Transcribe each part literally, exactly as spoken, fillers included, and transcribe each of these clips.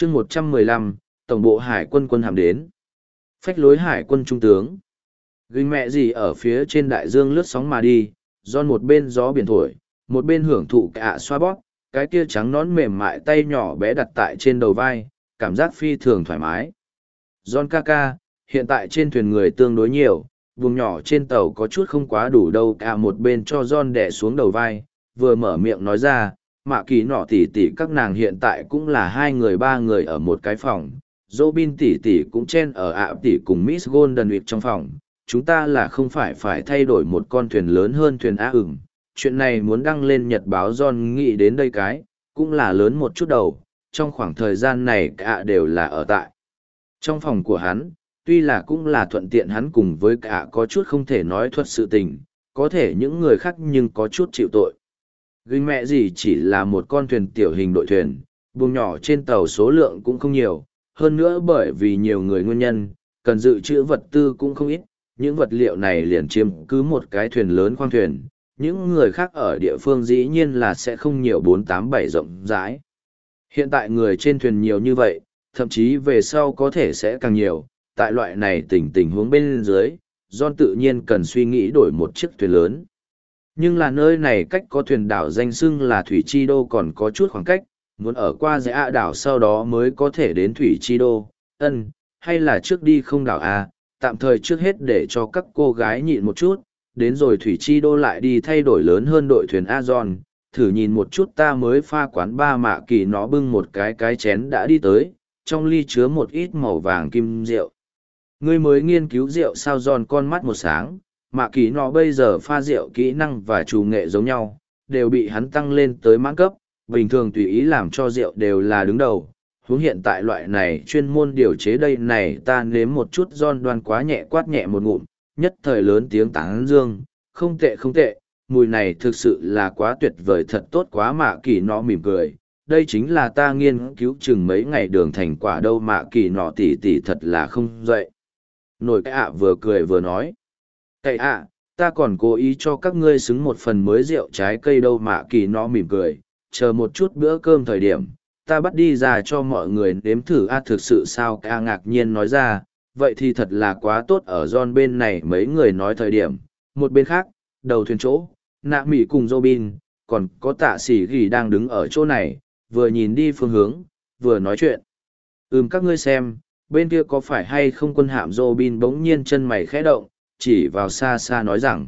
chương một trăm mười lăm, Tổng bộ Hải quân quân hàm đến. Phách lối Hải quân trung tướng. Ginh mẹ gì ở phía trên đại dương lướt sóng mà đi, do một bên gió biển thổi, một bên hưởng thụ cả xoa bóp, cái kia trắng nón mềm mại tay nhỏ bé đặt tại trên đầu vai, cảm giác phi thường thoải mái. John Kaka, hiện tại trên thuyền người tương đối nhiều, vùng nhỏ trên tàu có chút không quá đủ đâu, cả một bên cho John đè xuống đầu vai, vừa mở miệng nói ra, mạ kỳ nọ tỷ tỷ các nàng hiện tại cũng là hai người ba người ở một cái phòng, Robin tỷ tỷ cũng chen ở ạ tỷ cùng Miss Golden Week trong phòng, chúng ta là không phải phải thay đổi một con thuyền lớn hơn thuyền A ửng, chuyện này muốn đăng lên nhật báo John nghĩ đến đây cái, cũng là lớn một chút đầu, trong khoảng thời gian này cả đều là ở tại trong phòng của hắn, tuy là cũng là thuận tiện hắn cùng với cả có chút không thể nói thuật sự tình, có thể những người khác nhưng có chút chịu tội. Ginh mẹ gì chỉ là một con thuyền tiểu hình đội thuyền, buồng nhỏ trên tàu số lượng cũng không nhiều, hơn nữa bởi vì nhiều người nguyên nhân, cần dự trữ vật tư cũng không ít, những vật liệu này liền chiếm cứ một cái thuyền lớn khoang thuyền, những người khác ở địa phương dĩ nhiên là sẽ không nhiều bốn tám bảy rộng rãi. Hiện tại người trên thuyền nhiều như vậy, thậm chí về sau có thể sẽ càng nhiều, tại loại này tình tình huống bên dưới, John tự nhiên cần suy nghĩ đổi một chiếc thuyền lớn. Nhưng là nơi này cách có thuyền đảo danh xưng là Thủy Chi Đô còn có chút khoảng cách, muốn ở qua dãy ạ đảo sau đó mới có thể đến Thủy Chi Đô, ân, hay là trước đi không đảo A, tạm thời trước hết để cho các cô gái nhịn một chút, đến rồi Thủy Chi Đô lại đi thay đổi lớn hơn đội thuyền Azon, thử nhìn một chút ta mới pha quán ba mạ kỳ nó bưng một cái cái chén đã đi tới, trong ly chứa một ít màu vàng kim rượu. Ngươi mới nghiên cứu rượu sao Giòn con mắt một sáng, mạ kỳ nó bây giờ pha rượu kỹ năng và chủ nghệ giống nhau, đều bị hắn tăng lên tới mãn cấp, bình thường tùy ý làm cho rượu đều là đứng đầu. Huống hiện tại loại này chuyên môn điều chế đây này ta nếm một chút Giòn đoan quá nhẹ quát nhẹ một ngụm, nhất thời lớn tiếng tán dương, không tệ không tệ, mùi này thực sự là quá tuyệt vời thật tốt quá mạ kỳ nó mỉm cười. Đây chính là ta nghiên cứu chừng mấy ngày đường thành quả đâu mạ kỳ nọ tỉ tỉ thật là không dậy. Nổi cái ạ vừa cười vừa nói. Cái ạ, ta còn cố ý cho các ngươi xứng một phần mới rượu trái cây đâu mạ kỳ nọ mỉm cười, chờ một chút bữa cơm thời điểm, ta bắt đi ra cho mọi người nếm thử a thực sự sao ca ngạc nhiên nói ra, vậy thì thật là quá tốt ở John bên này mấy người nói thời điểm, một bên khác, đầu thuyền chỗ, nạ mỉ cùng Robin, còn có tạ sĩ ghi đang đứng ở chỗ này, vừa nhìn đi phương hướng, vừa nói chuyện. Ừm các ngươi xem, bên kia có phải hay không quân hạm Robin bỗng nhiên chân mày khẽ động, chỉ vào xa xa nói rằng.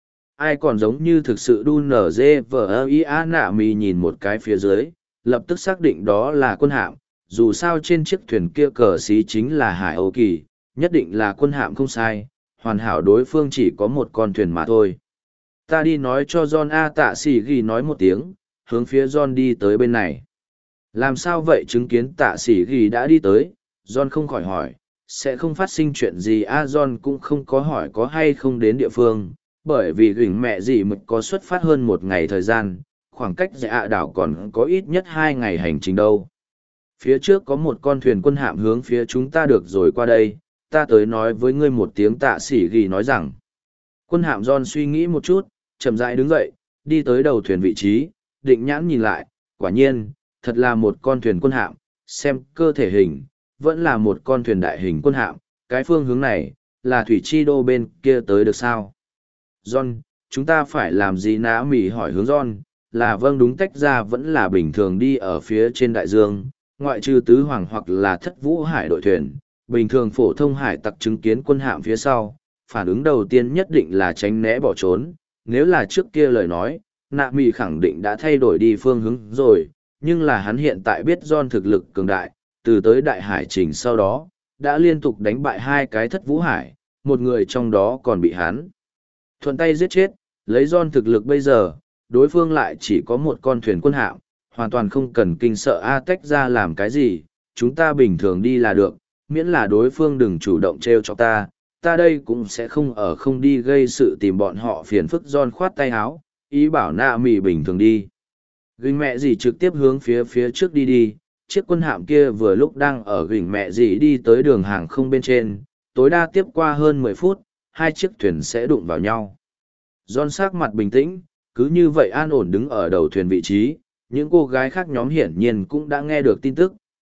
Ai còn giống như thực sự đu nở dê vờ ý á nạ mì nhìn một cái phía dưới, lập tức xác định đó là quân hạm, dù sao trên chiếc thuyền kia cờ xí chính là Hải Âu Kỳ, nhất định là quân hạm không sai, hoàn hảo đối phương chỉ có một con thuyền mà thôi. Ta đi nói cho John A tạ sĩ ghi nói một tiếng, hướng phía John đi tới bên này. Làm sao vậy chứng kiến tạ sĩ ghi đã đi tới, John không khỏi hỏi, sẽ không phát sinh chuyện gì a John cũng không có hỏi có hay không đến địa phương, bởi vì gửi mẹ gì mực có xuất phát hơn một ngày thời gian, khoảng cách dạ đảo còn có ít nhất hai ngày hành trình đâu. Phía trước có một con thuyền quân hạm hướng phía chúng ta được rồi qua đây, ta tới nói với ngươi một tiếng tạ sĩ ghi nói rằng. Quân hạm John suy nghĩ một chút, chậm rãi đứng dậy, đi tới đầu thuyền vị trí, định nhãn nhìn lại, quả nhiên, thật là một con thuyền quân hạm, xem cơ thể hình, vẫn là một con thuyền đại hình quân hạm, cái phương hướng này, là Thủy Chi Đô bên kia tới được sao? John, chúng ta phải làm gì nã mỉ hỏi hướng John, là vâng đúng tách ra vẫn là bình thường đi ở phía trên đại dương, ngoại trừ tứ hoàng hoặc là thất vũ hải đội thuyền, bình thường phổ thông hải tặc chứng kiến quân hạm phía sau, phản ứng đầu tiên nhất định là tránh né bỏ trốn, nếu là trước kia lời nói, nạ mỉ khẳng định đã thay đổi đi phương hướng rồi, nhưng là hắn hiện tại biết John thực lực cường đại, từ tới đại hải trình sau đó, đã liên tục đánh bại hai cái thất vũ hải, một người trong đó còn bị hắn thuận tay giết chết, lấy John thực lực bây giờ, đối phương lại chỉ có một con thuyền quân hạm, hoàn toàn không cần kinh sợ A tách ra làm cái gì, chúng ta bình thường đi là được, miễn là đối phương đừng chủ động treo cho ta, ta đây cũng sẽ không ở không đi gây sự tìm bọn họ phiền phức. John khoát tay áo, ý bảo nạ mỉ bình thường đi. Ghình mẹ gì trực tiếp hướng phía phía trước đi đi, chiếc quân hạm kia vừa lúc đang ở ghình mẹ gì đi tới đường hàng không bên trên, tối đa tiếp qua hơn mười phút, hai chiếc thuyền sẽ đụng vào nhau. John sắc mặt bình tĩnh, cứ như vậy an ổn đứng ở đầu thuyền vị trí, những cô gái khác nhóm hiển nhiên cũng đã nghe được tin tức,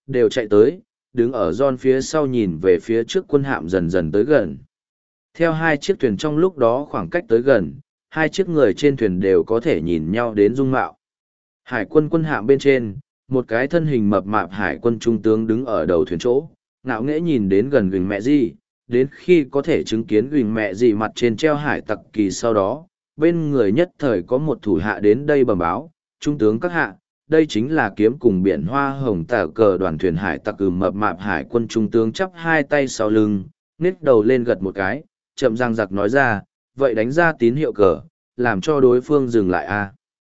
đều chạy tới, đứng ở John phía sau nhìn về phía trước quân hạm dần dần tới gần. Theo hai chiếc thuyền trong lúc đó khoảng cách tới gần, hai chiếc người trên thuyền đều có thể nhìn nhau đến dung mạo. Hải quân quân hạm bên trên, một cái thân hình mập mạp hải quân trung tướng đứng ở đầu thuyền chỗ, ngạo nghễ nhìn đến gần Gừng Mẹ Gì, đến khi có thể chứng kiến Gừng Mẹ Gì mặt trên treo hải tặc kỳ sau đó, bên người nhất thời có một thủ hạ đến đây bẩm báo, trung tướng các hạ, đây chính là kiếm cùng biển hoa hồng tả cờ đoàn thuyền hải tặc. Ừ, mập mạp hải quân trung tướng chắp hai tay sau lưng, nết đầu lên gật một cái, chậm răng giặc nói ra, vậy đánh ra tín hiệu cờ, làm cho đối phương dừng lại a.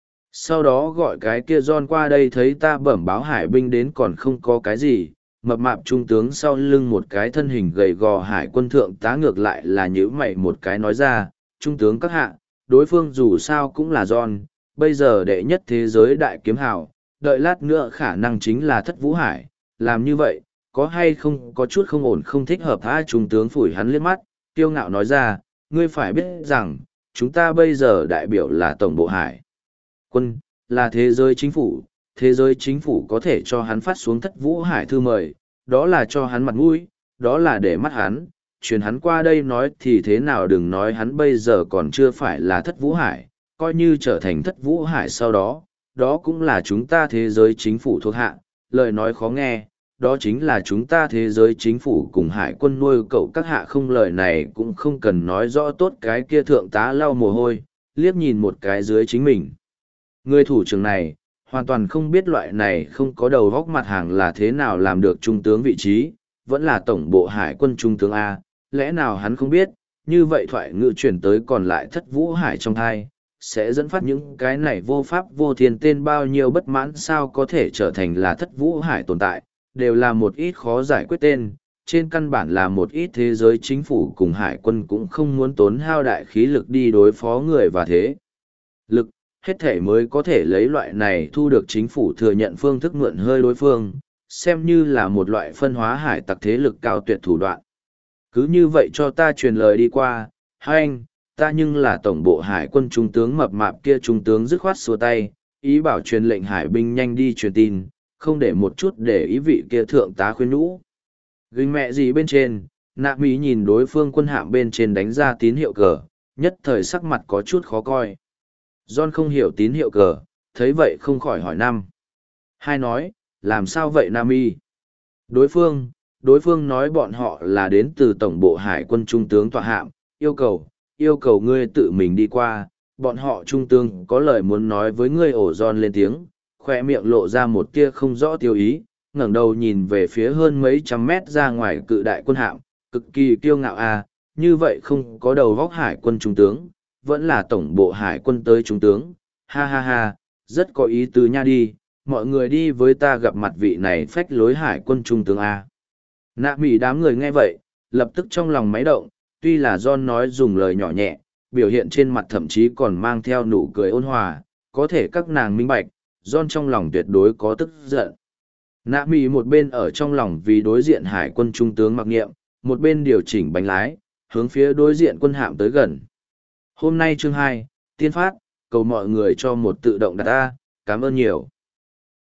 Sau đó gọi cái kia John qua đây, thấy ta bẩm báo hải binh đến còn không có cái gì, mập mạp trung tướng sau lưng một cái thân hình gầy gò hải quân thượng tá ngược lại là nhíu mày một cái nói ra, trung tướng các hạ, đối phương dù sao cũng là John, bây giờ đệ nhất thế giới đại kiếm hào, đợi lát nữa khả năng chính là Thất Vũ Hải, làm như vậy, có hay không có chút không ổn không thích hợp. Hai trung tướng phủi hắn liếc mắt, kiêu ngạo nói ra, ngươi phải biết rằng, chúng ta bây giờ đại biểu là tổng bộ hải quân, là thế giới chính phủ, thế giới chính phủ có thể cho hắn phát xuống Thất Vũ Hải thư mời, đó là cho hắn mặt mũi, đó là để mắt hắn, truyền hắn qua đây nói thì thế nào, đừng nói hắn bây giờ còn chưa phải là Thất Vũ Hải, coi như trở thành Thất Vũ Hải sau đó, đó cũng là chúng ta thế giới chính phủ thuộc hạ, lời nói khó nghe, đó chính là chúng ta thế giới chính phủ cùng hải quân nuôi cậu các hạ, không lời này cũng không cần nói rõ tốt. Cái kia thượng tá lau mồ hôi, liếc nhìn một cái dưới chính mình. Người thủ trưởng này, hoàn toàn không biết loại này không có đầu góc mặt hàng là thế nào làm được trung tướng vị trí, vẫn là tổng bộ hải quân trung tướng A, lẽ nào hắn không biết, như vậy thoại ngữ chuyển tới còn lại Thất Vũ Hải trong thai, sẽ dẫn phát những cái này vô pháp vô thiên tên bao nhiêu bất mãn, sao có thể trở thành là Thất Vũ Hải tồn tại, đều là một ít khó giải quyết tên, trên căn bản là một ít thế giới chính phủ cùng hải quân cũng không muốn tốn hao đại khí lực đi đối phó người và thế lực, hết thể mới có thể lấy loại này thu được chính phủ thừa nhận phương thức mượn hơi đối phương, xem như là một loại phân hóa hải tặc thế lực cao tuyệt thủ đoạn. Cứ như vậy cho ta truyền lời đi qua, hai anh, ta nhưng là tổng bộ hải quân trung tướng mập mạp kia. Trung tướng dứt khoát xua tay, ý bảo truyền lệnh hải binh nhanh đi truyền tin, không để một chút để ý vị kia thượng tá khuyên nhủ. Ginh Mẹ Gì bên trên, nạ mỹ nhìn đối phương quân hạm bên trên đánh ra tín hiệu cờ, nhất thời sắc mặt có chút khó coi. John không hiểu tín hiệu cờ, thấy vậy không khỏi hỏi năm. Hai nói, làm sao vậy Nami? Đối phương, đối phương nói bọn họ là đến từ tổng bộ hải quân trung tướng tọa hạm, yêu cầu, yêu cầu ngươi tự mình đi qua, bọn họ trung tướng có lời muốn nói với ngươi. Ổ John lên tiếng, khoe miệng lộ ra một tia không rõ tiêu ý, ngẩng đầu nhìn về phía hơn mấy trăm mét ra ngoài cự đại quân hạm, cực kỳ kiêu ngạo à, như vậy không có đầu vóc hải quân trung tướng, vẫn là tổng bộ hải quân tới trung tướng, ha ha ha, rất có ý tứ nha, đi, mọi người đi với ta gặp mặt vị này phách lối hải quân trung tướng a. Nạ mỉ đám người nghe vậy, lập tức trong lòng máy động, tuy là John nói dùng lời nhỏ nhẹ, biểu hiện trên mặt thậm chí còn mang theo nụ cười ôn hòa, có thể các nàng minh bạch, John trong lòng tuyệt đối có tức giận. Nạ mỉ một bên ở trong lòng vì đối diện hải quân trung tướng mặc niệm, một bên điều chỉnh bánh lái, hướng phía đối diện quân hạm tới gần. Hôm nay chương hai, tiên phát, cầu mọi người cho một tự động đặt A, cảm ơn nhiều.